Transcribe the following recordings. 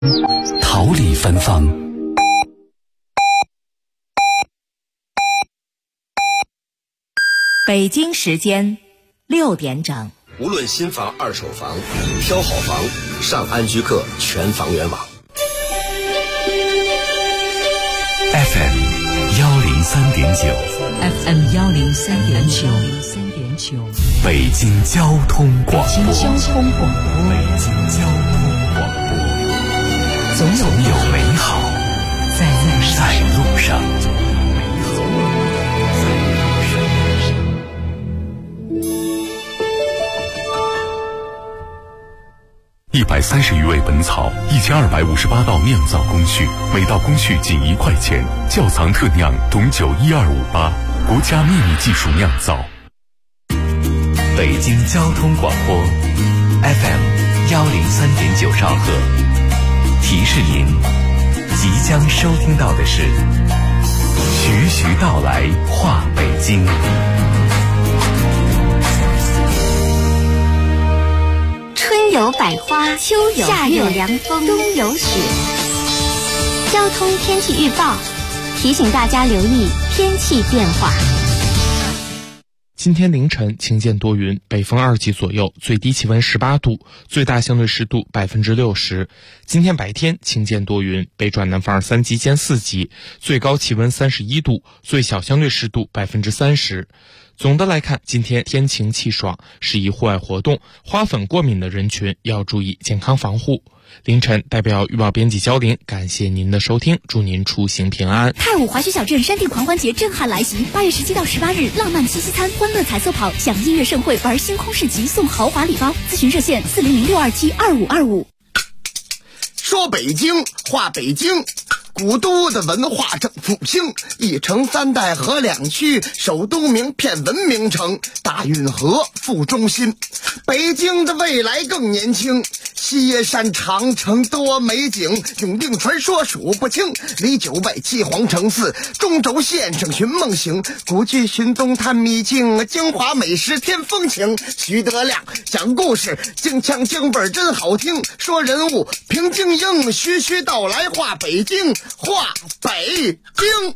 桃李芬芳。 北京时间6点整。 无论新房、二手房，挑好房，上安居客全房源网。 FM 103.9 FM 103.9， 北京交通广播。总有美好在路上。130余味本草，1258道酿造工序，每道工序仅1块钱。窖藏特酿董酒12588，国家秘密技术酿造。北京交通广播 FM 103.9兆赫，提示您即将收听到的是徐徐道来话北京。 春有百花，秋有夏有凉风，冬有雪。交通天气预报提醒大家留意天气变化。 今天凌晨晴间多云，北风2级左右，最低气温18度，最大相对湿度60%。今天白天晴间多云，北转南风3级兼4级，最高气温31度，最小相对湿度30%。总的来看，今天天晴气爽，适宜户外活动，花粉过敏的人群要注意健康防护。凌晨代表预报编辑焦林，感谢您的收听，祝您出行平安。 太武滑雪小镇山地狂欢节震撼来袭，8月17到18日，浪漫七夕餐、欢乐彩色跑，享音乐盛会，玩星空市集，送豪华礼包。咨询热线400-627-2525。 说北京话北京，古都的文化正复兴，一城3代河2区，首都名片文明城，大运河副中心。北京的未来更年轻，西耶山长城多美景，永定传说数不清，离9外7皇城4，中轴线上寻梦行，古迹寻踪探秘境，京华美食添风情。徐德亮讲故事，京腔京味真好听，说人物评京英，徐徐道来话北京，话北京。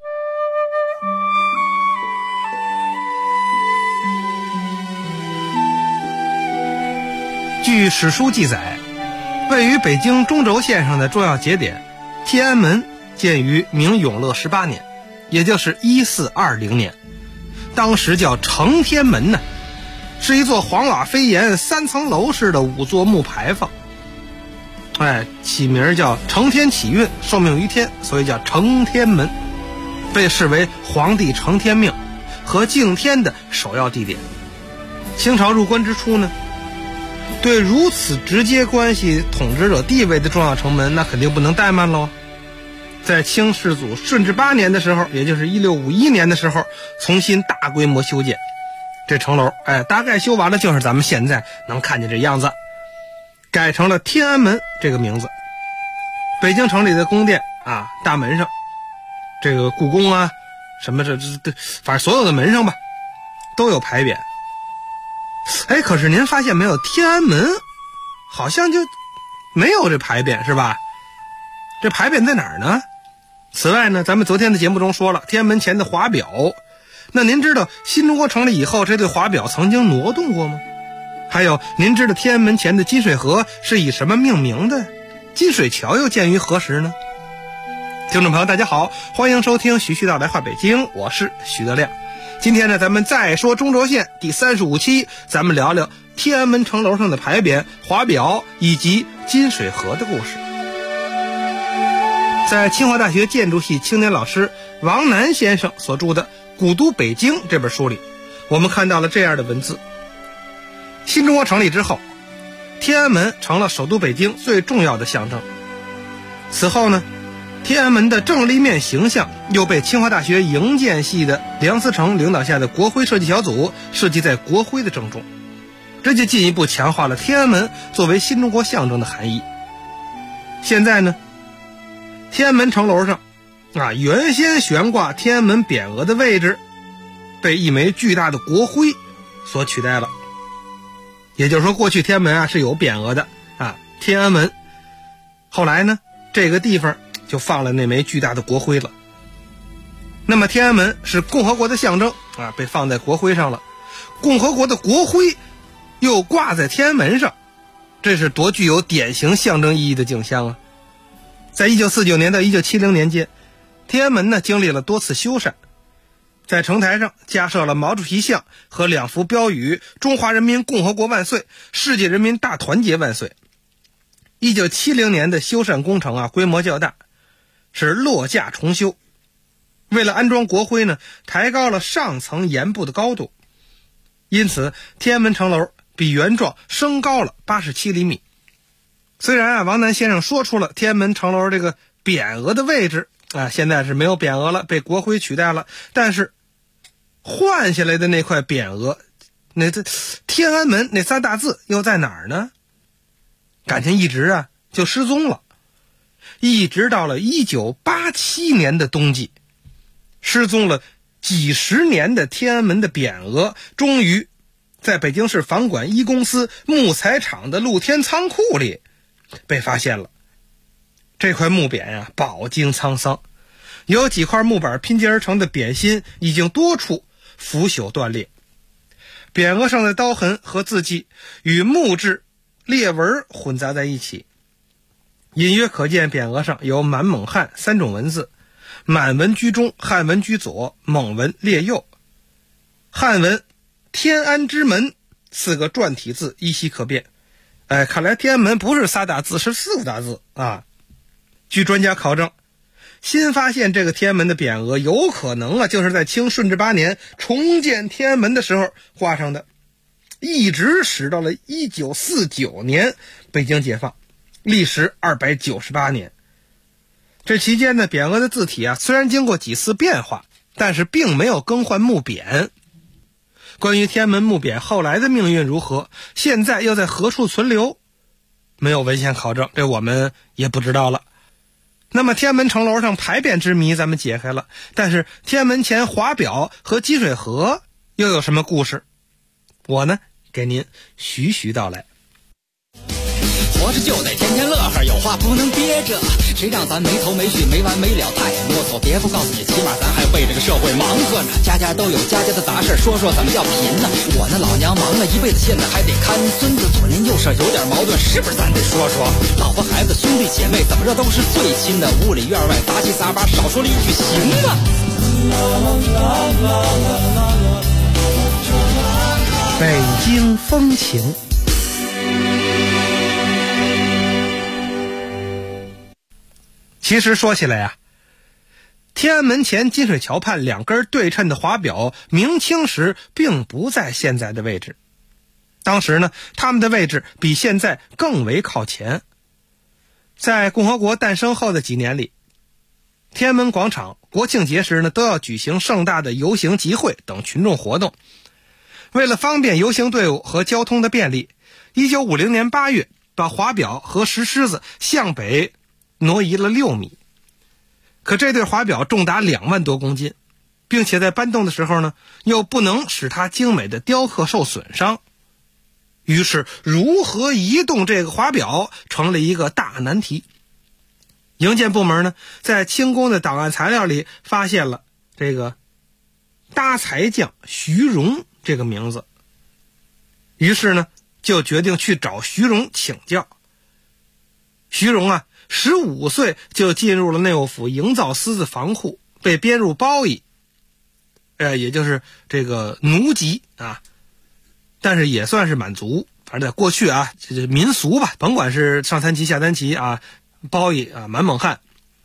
据史书记载，位于北京中轴线上的重要节点天安门建于明永乐18年，也就是1420年，当时叫承天门呢，是一座黄瓦飞檐3层楼式的5座木牌坊。起名叫承天启运，受命于天，所以叫承天门，被视为皇帝承天命和敬天的首要地点。清朝入关之初呢，对如此直接关系统治者地位的重要城门，那肯定不能怠慢喽。在清世祖顺治8年的时候，也就是1651年的时候，重新大规模修建这城楼，大概修完了就是咱们现在能看见这样子，改成了天安门这个名字。北京城里的宫殿啊，大门上这个故宫啊，什么这反正所有的门上吧都有牌匾。可是您发现没有，天安门好像就没有这牌匾是吧？这牌匾在哪儿呢？此外呢，咱们昨天的节目中说了天安门前的华表，那您知道新中国成立以后这对华表曾经挪动过吗？还有您知道天安门前的金水河是以什么命名的？金水桥又建于何时呢？听众朋友大家好，欢迎收听徐徐道来话北京，我是徐德亮。今天呢，咱们再说中轴线第35期，咱们聊聊天安门城楼上的牌匾、华表以及金水河的故事。在清华大学建筑系青年老师王楠先生所著的《古都北京》这本书里，我们看到了这样的文字：新中国成立之后，天安门成了首都北京最重要的象征。此后呢，天安门的正立面形象又被清华大学营建系的梁思成领导下的国徽设计小组设计在国徽的正中，这就进一步强化了天安门作为新中国象征的含义。现在呢，天安门城楼上原先悬挂天安门匾额的位置被一枚巨大的国徽所取代了。也就是说，过去天安门是有匾额的天安门后来呢，这个地方就放了那枚巨大的国徽了。那么天安门是共和国的象征啊，被放在国徽上了。共和国的国徽又挂在天安门上，这是多具有典型象征意义的景象啊！在1949年到1970年间，天安门呢经历了多次修缮，在城台上加设了毛主席像和2幅标语：中华人民共和国万岁，世界人民大团结万岁。1970年的修缮工程啊，规模较大，是落架重修。为了安装国徽呢，抬高了上层檐部的高度，因此天安门城楼比原状升高了87厘米。虽然啊，王楠先生说出了天安门城楼这个匾额的位置啊，现在是没有匾额了，被国徽取代了，但是换下来的那块匾额，那这天安门那3大字又在哪儿呢？感情一直啊就失踪了，一直到了1987年的冬季，失踪了几十年的天安门的匾额终于在北京市房管1公司木材厂的露天仓库里被发现了。这块木匾呀，饱经沧桑，有几块木板拼接而成的匾心已经多处腐朽断裂，匾额上的刀痕和字迹与木质裂纹混杂在一起，隐约可见匾额上有满蒙汉3种文字，满文居中，汉文居左，蒙文列右。汉文天安之门4个篆体字依稀可辨。看来天安门不是3大字，是4个大字啊。据专家考证，新发现这个天安门的匾额有可能啊，就是在清顺治8年重建天安门的时候画上的，一直使到了1949年北京解放，历时298年。这期间呢，匾额的字体啊，虽然经过几次变化，但是并没有更换木匾。关于天安门木匾后来的命运如何，现在又在何处存留，没有文献考证，这我们也不知道了。那么天安门城楼上牌匾之谜咱们解开了，但是天安门前华表和积水河又有什么故事？我呢，给您徐徐道来。 活着就得天天乐呵，有话不能憋着，谁让咱没头没绪没完没了太啰嗦，别不告诉你，起码咱还为这个社会忙活呢，家家都有家家的杂事，说说怎么叫贫呢？我那老娘忙了一辈子，现在还得看孙子，左邻右舍有点矛盾，是不是咱得说说？老婆孩子兄弟姐妹怎么着都是最亲的，屋里院外杂七杂八，少说了一句行吗？ 北京风情。其实说起来啊，天安门前金水桥畔2根对称的华表，明清时并不在现在的位置。当时呢，他们的位置比现在更为靠前。在共和国诞生后的几年里，天安门广场国庆节时呢，都要举行盛大的游行集会等群众活动。为了方便游行队伍和交通的便利，1950年8月把华表和石狮子向北挪移了6米。可这对华表重达2万多公斤，并且在搬动的时候呢，又不能使它精美的雕刻受损伤。于是如何移动这个华表成了一个大难题。营建部门呢，在清宫的档案材料里发现了这个搭材匠徐荣这个名字，于是呢，就决定去找徐荣请教。徐荣啊，15岁就进入了内务府营造司的房库，被编入包役，也就是这个奴籍啊，但是也算是满族。反正在过去啊，这民俗吧，甭管是上3旗下3旗啊，包役啊，满蒙汉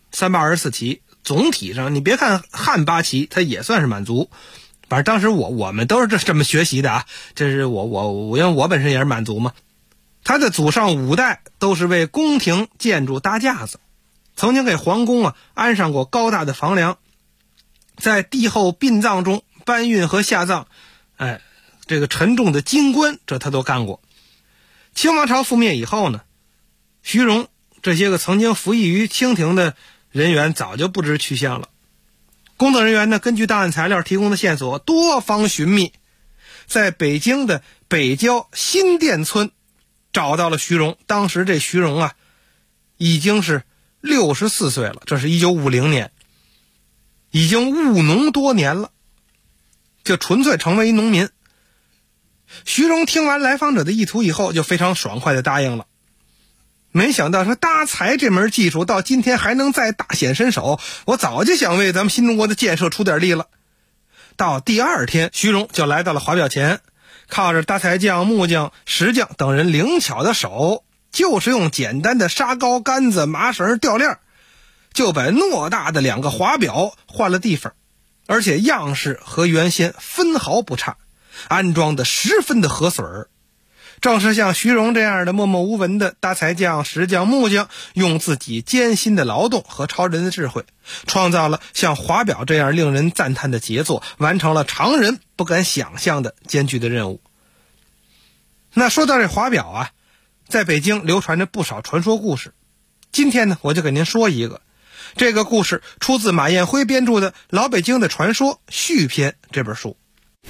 324旗，总体上你别看汉8旗，它也算是满族。反正当时我们都是这么学习的啊，这是我因为我本身也是满族嘛。他的祖上5代都是为宫廷建筑搭架子，曾经给皇宫啊安上过高大的房梁，在帝后殡葬中搬运和下葬，这个沉重的金棺，这他都干过。清王朝覆灭以后呢，徐荣这些个曾经服役于清廷的人员早就不知去向了。工作人员呢，根据档案材料提供的线索，多方寻觅，在北京的北郊新店村找到了徐荣。当时这徐荣啊已经是64岁了，这是1950年，已经务农多年了，就纯粹成为一农民。徐荣听完来访者的意图以后，就非常爽快地答应了。没想到说搭柴这门技术到今天还能再大显身手，我早就想为咱们新中国的建设出点力了。到第二天，徐荣就来到了华表前，靠着搭柴匠、木匠、石匠等人灵巧的手，就是用简单的沙膏、杆子、麻绳、吊链，就把偌大的2个华表换了地方，而且样式和原先分毫不差，安装的十分的合水儿。正是像徐荣这样的默默无闻的搭柴匠、石匠、木匠，用自己艰辛的劳动和超人的智慧，创造了像华表这样令人赞叹的杰作，完成了常人不敢想象的艰巨的任务。那说到这华表啊，在北京流传着不少传说故事。今天呢，我就给您说一个，这个故事出自马彦辉编著的《老北京的传说续篇》这本书。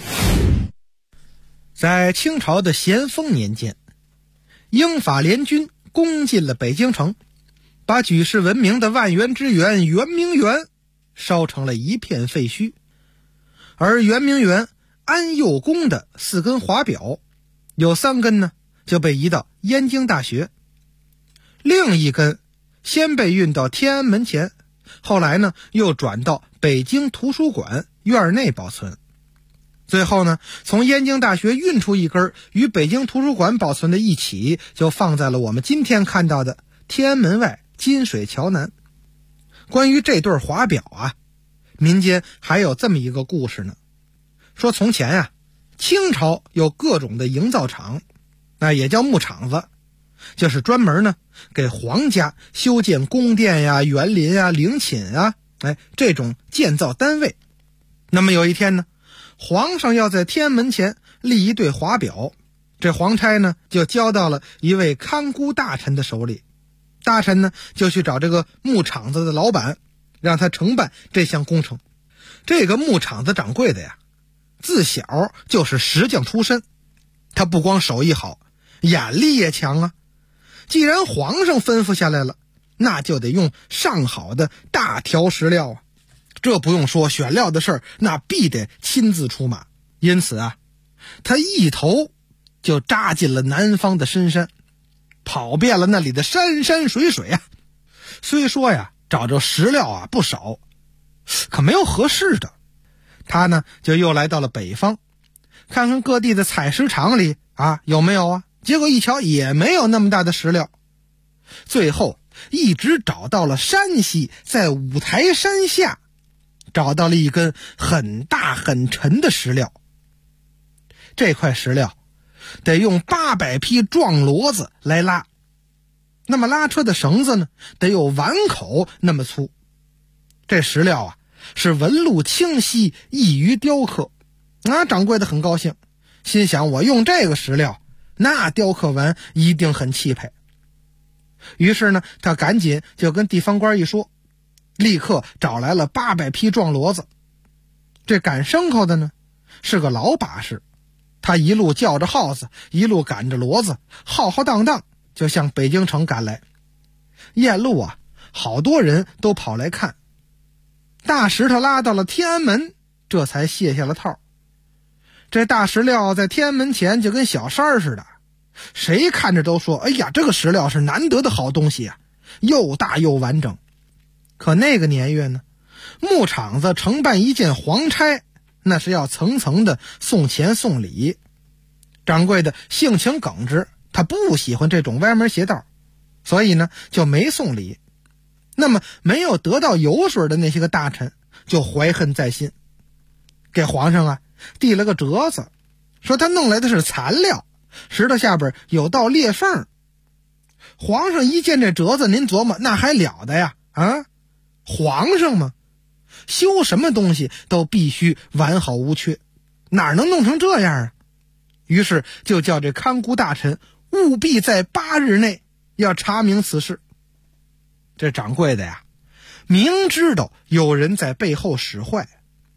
在清朝的咸丰年间，英法联军攻进了北京城，把举世闻名的万源之源圆明园烧成了一片废墟，而圆明园安佑宫的4根华表，有3根呢就被移到燕京大学，另1根先被运到天安门前，后来呢又转到北京图书馆院内保存。最后呢，从燕京大学运出1根与北京图书馆保存的一起，就放在了我们今天看到的天安门外金水桥南。关于这对华表啊，民间还有这么一个故事呢，说从前啊，清朝有各种的营造厂，那也叫木厂子，就是专门呢给皇家修建宫殿呀、园林啊、陵寝啊，这种建造单位。那么有一天呢，皇上要在天安门前立一对华表，这皇差呢就交到了一位看估大臣的手里。大臣呢就去找这个木厂子的老板，让他承办这项工程。这个木厂子掌柜的呀，自小就是石匠出身，他不光手艺好，眼力也强啊。既然皇上吩咐下来了，那就得用上好的大条石料啊。这不用说，选料的事儿那必得亲自出马。因此啊，他一头就扎进了南方的深山，跑遍了那里的山山水水啊。虽说呀找着石料啊不少，可没有合适的。他呢就又来到了北方，看看各地的采石场里啊有没有啊。结果一瞧也没有那么大的石料。最后一直找到了山西，在五台山下找到了一根很大很沉的石料。这块石料得用800匹壮骡子来拉，那么拉车的绳子呢得有碗口那么粗。这石料啊是纹路清晰，易于雕刻。掌柜的很高兴，心想我用这个石料，那雕刻完一定很气派。于是呢，他赶紧就跟地方官一说，立刻找来了800匹壮骡子。这赶牲口的呢是个老把式，他一路叫着耗子，一路赶着骡子，浩浩荡荡就向北京城赶来。沿路啊，好多人都跑来看。大石头拉到了天安门，这才卸下了套。这大石料在天安门前就跟小山似的，谁看着都说，哎呀，这个石料是难得的好东西啊，又大又完整。可那个年月呢，木厂子承办一件皇差，那是要层层的送钱送礼。掌柜的性情耿直，他不喜欢这种歪门邪道，所以呢就没送礼。那么没有得到油水的那些个大臣就怀恨在心，给皇上啊递了个折子，说他弄来的是残料，石头下边有道裂缝。皇上一见这折子，您琢磨那还了得呀？皇上嘛，修什么东西都必须完好无缺，哪能弄成这样啊？于是就叫这看估大臣务必在8日内要查明此事。这掌柜的呀，明知道有人在背后使坏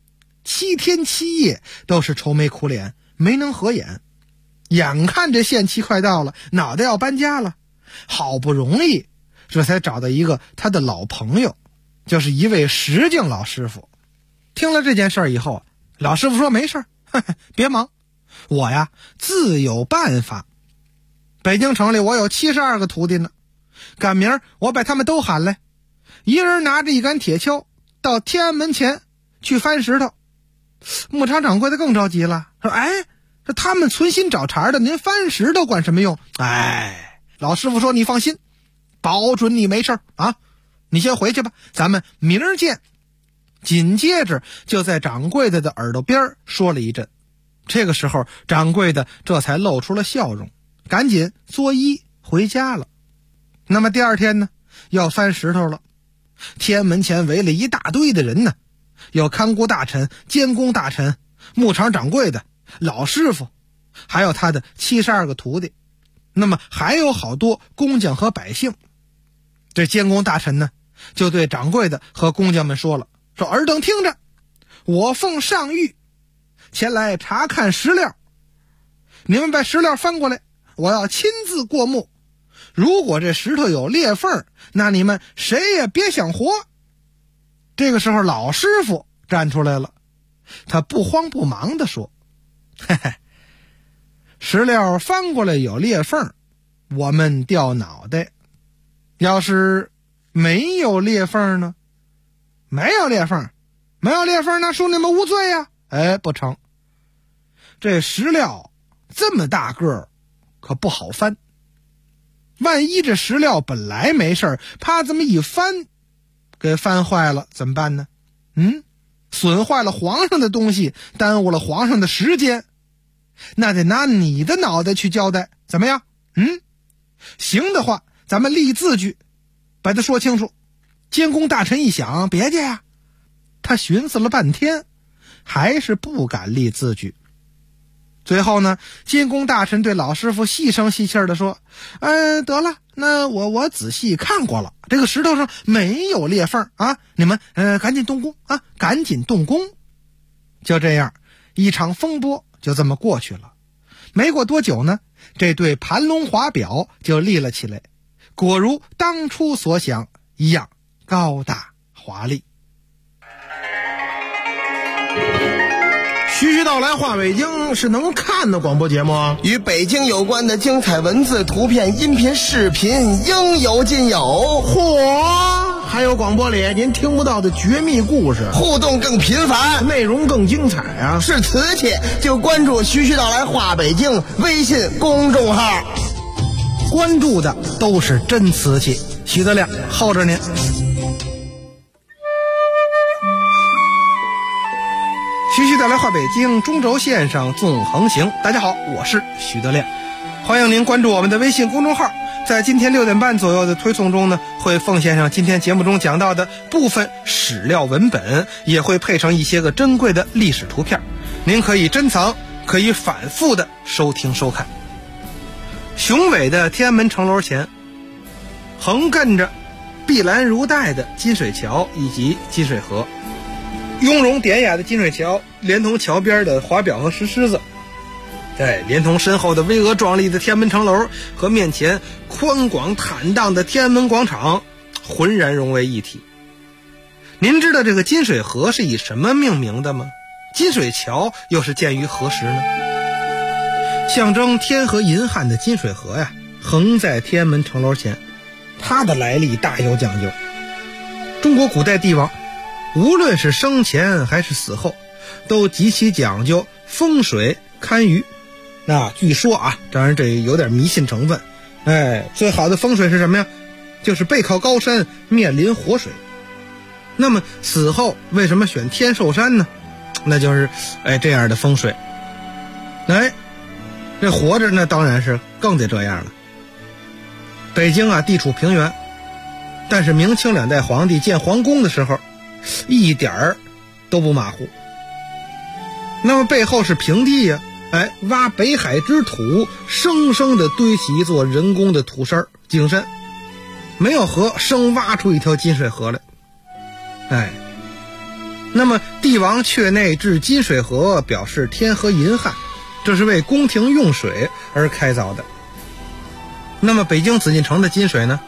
，7天7夜都是愁眉苦脸，没能合眼。眼看这限期快到了，脑袋要搬家了，好不容易这才找到一个他的老朋友，就是一位石敬老师傅。听了这件事以后，老师傅说没事，别忙，我呀自有办法。北京城里我有72个徒弟呢，赶明儿我把他们都喊来，一人拿着一杆铁锹到天安门前去翻石头。牧场掌柜的更着急了，说这他们存心找茬的，您翻石头管什么用？老师傅说你放心，保准你没事啊，你先回去吧，咱们明儿见。紧接着就在掌柜的耳朵边说了一阵，这个时候掌柜的这才露出了笑容，赶紧作揖回家了。那么第二天呢，要翻石头了，天安门前围了一大堆的人呢，有看顾大臣、监工大臣、牧场掌柜的、老师傅，还有他的72个徒弟，那么还有好多工匠和百姓。这监工大臣呢，就对掌柜的和工匠们说了，说尔等听着，我奉上谕前来查看石料，你们把石料翻过来，我要亲自过目，如果这石头有裂缝，那你们谁也别想活。这个时候老师傅站出来了，他不慌不忙地说，石料翻过来有裂缝，我们掉脑袋，要是没有裂缝呢？没有裂缝，那说你们无罪呀。不成，这石料这么大个可不好翻，万一这石料本来没事，啪这么一翻给翻坏了怎么办呢？损坏了皇上的东西，耽误了皇上的时间，那得拿你的脑袋去交代，怎么样？行的话咱们立字据，把它说清楚。监工大臣一想，别介呀，他寻思了半天，还是不敢立字据。最后呢，监工大臣对老师傅细声细气的说，得了，那我仔细看过了，这个石头上没有裂缝啊，你们赶紧动工啊，赶紧动工。就这样，一场风波就这么过去了。没过多久呢，这对盘龙华表就立了起来，果如当初所想一样高大华丽。 徐徐道来话北京是能看的广播节目， 与北京有关的精彩文字、图片、音频、视频应有尽有。 嚯，还有广播里您听不到的绝密故事， 互动更频繁， 内容更精彩啊！ 是瓷器就关注徐徐道来话北京微信公众号， 关注的都是真瓷器。徐德亮候着您。徐徐道来话北京，中轴线上纵横行。大家好，我是徐德亮，欢迎您关注我们的微信公众号。在今天6点半左右的推送中呢，会奉献上今天节目中讲到的部分史料文本，也会配上一些个珍贵的历史图片，您可以珍藏，可以反复的收听收看。雄伟的天安门城楼前，横亘着碧蓝如带的金水桥以及金水河，雍容典雅的金水桥连同桥边的华表和石狮子，连同身后的巍峨壮丽的天安门城楼和面前宽广坦荡的天安门广场浑然融为一体。您知道这个金水河是以什么命名的吗？金水桥又是建于何时呢？象征天和银汉的金水河呀，横在天安门城楼前，它的来历大有讲究。中国古代帝王无论是生前还是死后，都极其讲究风水堪舆。那据说啊，当然这有点迷信成分，最好的风水是什么呀？就是背靠高山，面临活水。那么死后为什么选天寿山呢？那就是这样的风水。这活着那当然是更得这样了。北京啊，地处平原，但是明清2代皇帝建皇宫的时候一点儿都不马虎。那么背后是平地呀，挖北海之土，生生的堆起一座人工的土山景山，没有河，生挖出一条金水河来。那么帝王阙内置金水河，表示天和银汉，这是为宫廷用水而开凿的。那么北京紫禁城的金水呢，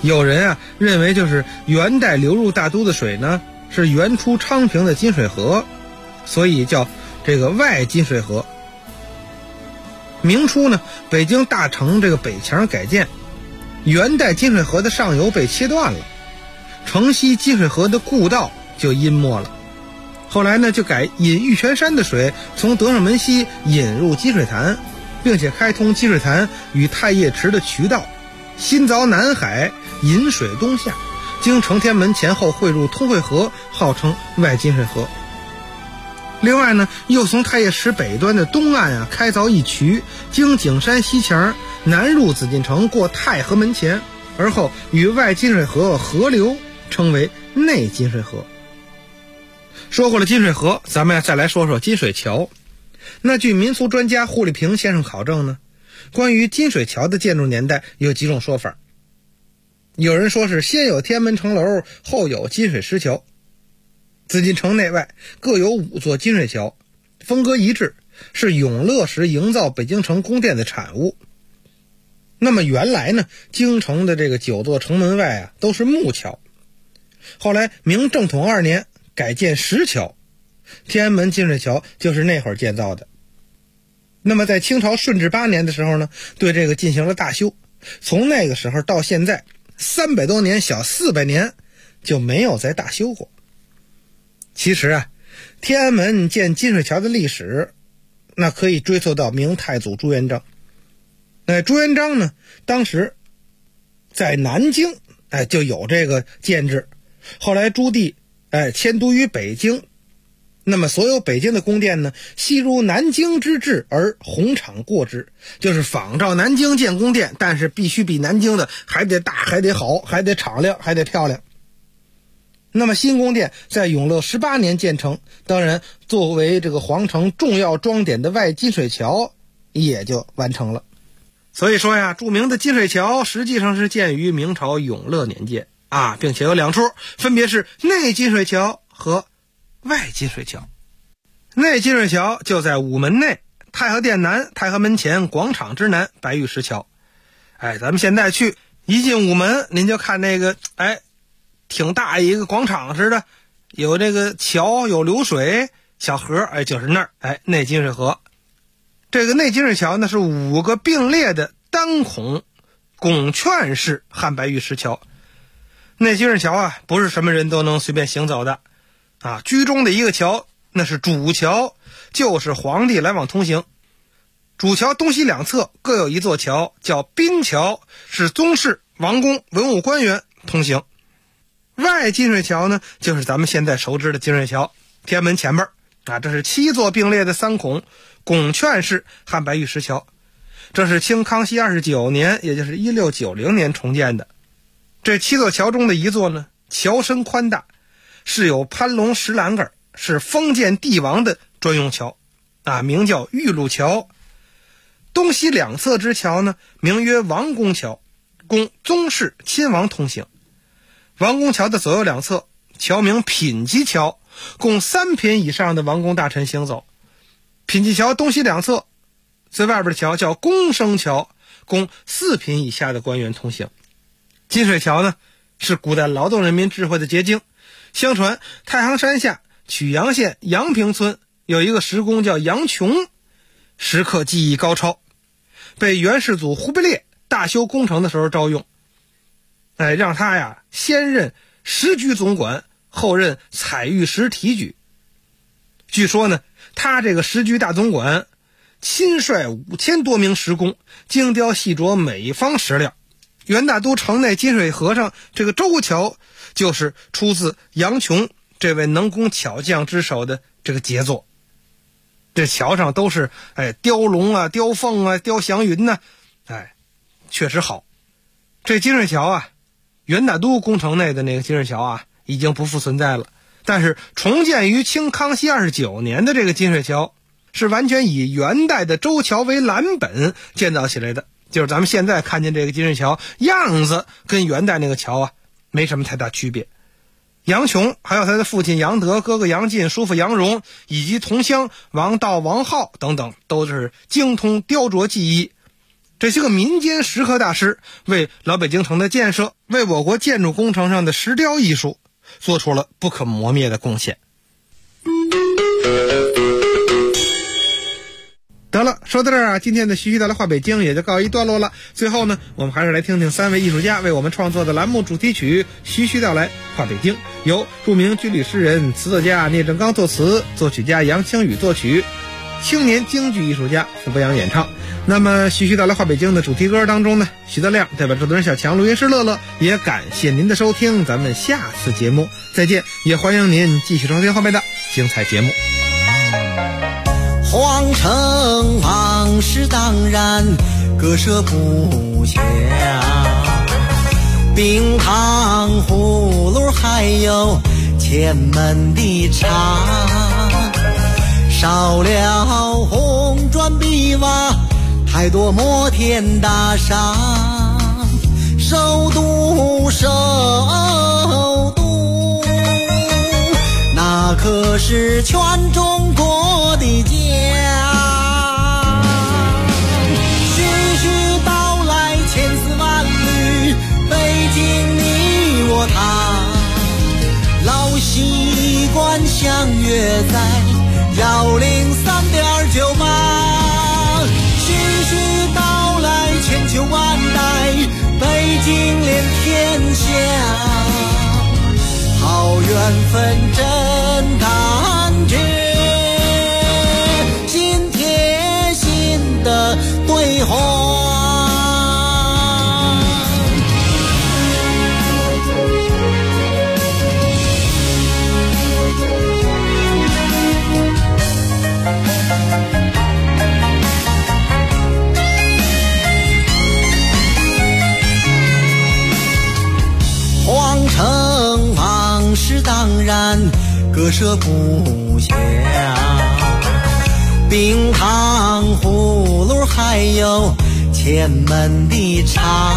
有人啊认为就是元代流入大都的水呢是源出昌平的金水河，所以叫这个外金水河。明初呢，北京大城这个北墙改建，元代金水河的上游被切断了，城西金水河的故道就淹没了。后来呢，就改引玉泉山的水从德胜门西引入积水潭，并且开通积水潭与太液池的渠道，新凿南海，引水东下，经承天门前后汇入通惠河，号称外金水河。另外呢，又从太液池北端的东岸开凿一渠，经景山西墙南入紫禁城，过太和门前，而后与外金水河合流，称为内金水河。说过了金水河，咱们再来说说金水桥。那据民俗专家胡立平先生考证呢，关于金水桥的建筑年代有几种说法。有人说是先有天安门城楼，后有金水石桥。紫禁城内外各有5座金水桥，风格一致，是永乐时营造北京城宫殿的产物。那么原来呢，京城的这个9座城门外都是木桥，后来明正统2年改建石桥，天安门金水桥就是那会儿建造的。那么在清朝顺治8年的时候呢，对这个进行了大修，从那个时候到现在300多年，小400年就没有再大修过。其实天安门建金水桥的历史，那可以追溯到明太祖朱元璋。朱元璋呢，当时在南京就有这个建制，后来朱棣迁都于北京，那么所有北京的宫殿呢，悉如南京之制而宏敞过之，就是仿照南京建宫殿，但是必须比南京的还得大，还得好，还得敞亮，还得漂亮。那么新宫殿在永乐18年建成，当然作为这个皇城重要装点的外金水桥也就完成了。所以说呀，著名的金水桥实际上是建于明朝永乐年间并且有2处，分别是内金水桥和外金水桥。内金水桥就在午门内，太和殿南，太和门前广场之南，白玉石桥。咱们现在去，一进午门，您就看那个挺大一个广场似的，有这个桥，有流水小河，就是那儿，内金水河。这个内金水桥呢，是5个并列的单孔拱券式汉白玉石桥。内金水桥不是什么人都能随便行走的居中的一个桥，那是主桥，就是皇帝来往通行。主桥东西2侧各有一座桥，叫宾桥，是宗室、王公、文武官员通行。外金水桥呢，就是咱们现在熟知的金水桥，天安门前边这是7座并列的3孔拱券式汉白玉石桥，这是清康熙29年，也就是1690年重建的。这7座桥中的一座呢，桥身宽大，是有攀龙石栏杆，是封建帝王的专用桥名叫玉露桥。东西2侧之桥呢，名曰王公桥，供宗室亲王通行。王公桥的左右2侧桥名品级桥，供3品以上的王公大臣行走。品级桥东西2侧最外边的桥叫公生桥，供4品以下的官员通行。金水桥呢，是古代劳动人民智慧的结晶。相传太行山下曲阳县阳平村有一个石工叫杨琼，石刻技艺高超，被元世祖忽必烈大修工程的时候招用，让他先任石局总管，后任采玉石提举。据说呢，他这个石局大总管亲率5000多名石工，精雕细琢每方石料。元大都城内金水河上这个周桥，就是出自杨琼这位能工巧匠之手的这个杰作。这桥上都是雕龙雕凤雕祥云确实好。这金水桥元大都工程内的那个金水桥已经不复存在了，但是重建于清康熙29年的这个金水桥，是完全以元代的周桥为蓝本建造起来的。就是咱们现在看见这个金水桥样子跟元代那个桥没什么太大区别。杨琼还有他的父亲杨德、哥哥杨进、叔父杨荣以及同乡王道、王浩等等，都是精通雕琢技艺， 这些个民间石刻大师为老北京城的建设，为我国建筑工程上的石雕艺术做出了不可磨灭的贡献。得了，说到这儿啊，今天的徐徐道来话北京也就告一段落了。最后呢，我们还是来听听3位艺术家为我们创作的栏目主题曲《徐徐道来话北京》，由著名军旅诗人、词作家聂正刚作词，作曲家杨清宇作曲，青年京剧艺术家傅北阳演唱。那么徐徐道来话北京的主题歌当中呢，徐德亮代表制作人小强、录音师乐乐，也感谢您的收听，咱们下次节目再见，也欢迎您继续收听后面的精彩节目。 皇城往事当然割舍不下，冰糖葫芦还有前门的茶，少了红砖碧瓦，太多摩天大厦，首都那可是全中国的家。徐徐道来千丝万缕，北京你我他，老习惯相约在103.98。徐徐道来千秋万代，北京连天下，好缘分真感觉，心贴心的对话。皇城往事当然割舍不下，冰糖葫芦还有前门的茶，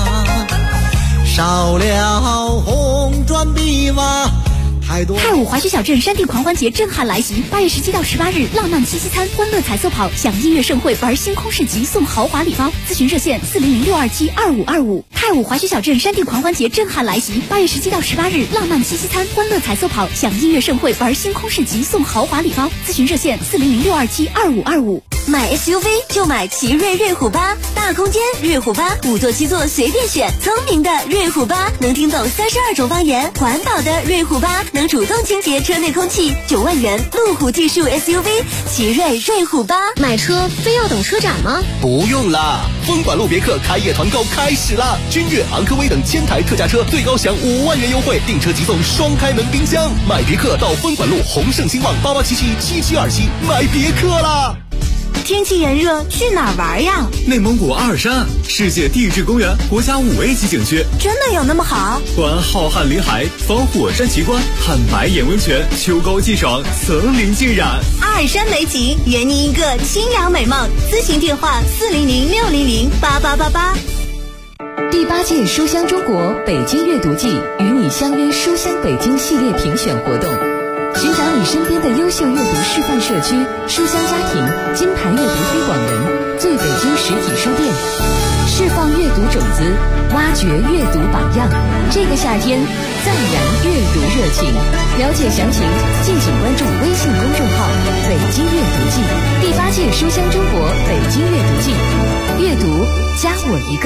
少了红砖碧瓦，太武滑雪小镇山地狂欢节震撼来袭，8月17到18日，浪漫七夕餐、欢乐彩色跑，享音乐盛会，玩星空市集，送豪华礼包。咨询热线400-627-2525。太武滑雪小镇山地狂欢节震撼来袭，8月17到18日，浪漫七夕餐、欢乐彩色跑，享音乐盛会，玩星空市集，送豪华礼包。咨询热线400-627-2525。 买 SUV 就买奇瑞瑞虎8，大空间瑞虎8，5座7座随便选，聪明的瑞虎8能听懂32种方言，环保的瑞虎8能主动清洁车内空气，9万元路虎技术 SUV 奇瑞瑞虎8。买车非要等车展吗？ 不用啦，分管路别克开业团购开始啦！君越、昂科威等1000台特价车，最高享5万元优惠，订车即送双开门冰箱。买别克到分管路宏盛兴旺88777727买别克啦！ 天气炎热，去哪儿玩呀？ 内蒙古阿尔山，世界地质公园国家5A级景区， 真的有那么好？ 观浩瀚林海，访火山奇观，看白眼温泉，秋高气爽，层林尽染。 阿尔山美景，圆你一个清凉美梦。咨询电话400-600-8888。 第8届书香中国北京阅读季与你相约书香北京系列评选活动，寻找你身边的优秀阅读示范社区、书香家庭、金牌阅读推广人、最北京实体书店，释放阅读种子，挖掘阅读榜样。这个夏天，再燃阅读热情。了解详情，敬请关注微信公众号“北京阅读季”。第8届书香中国北京阅读季，阅读加我一个。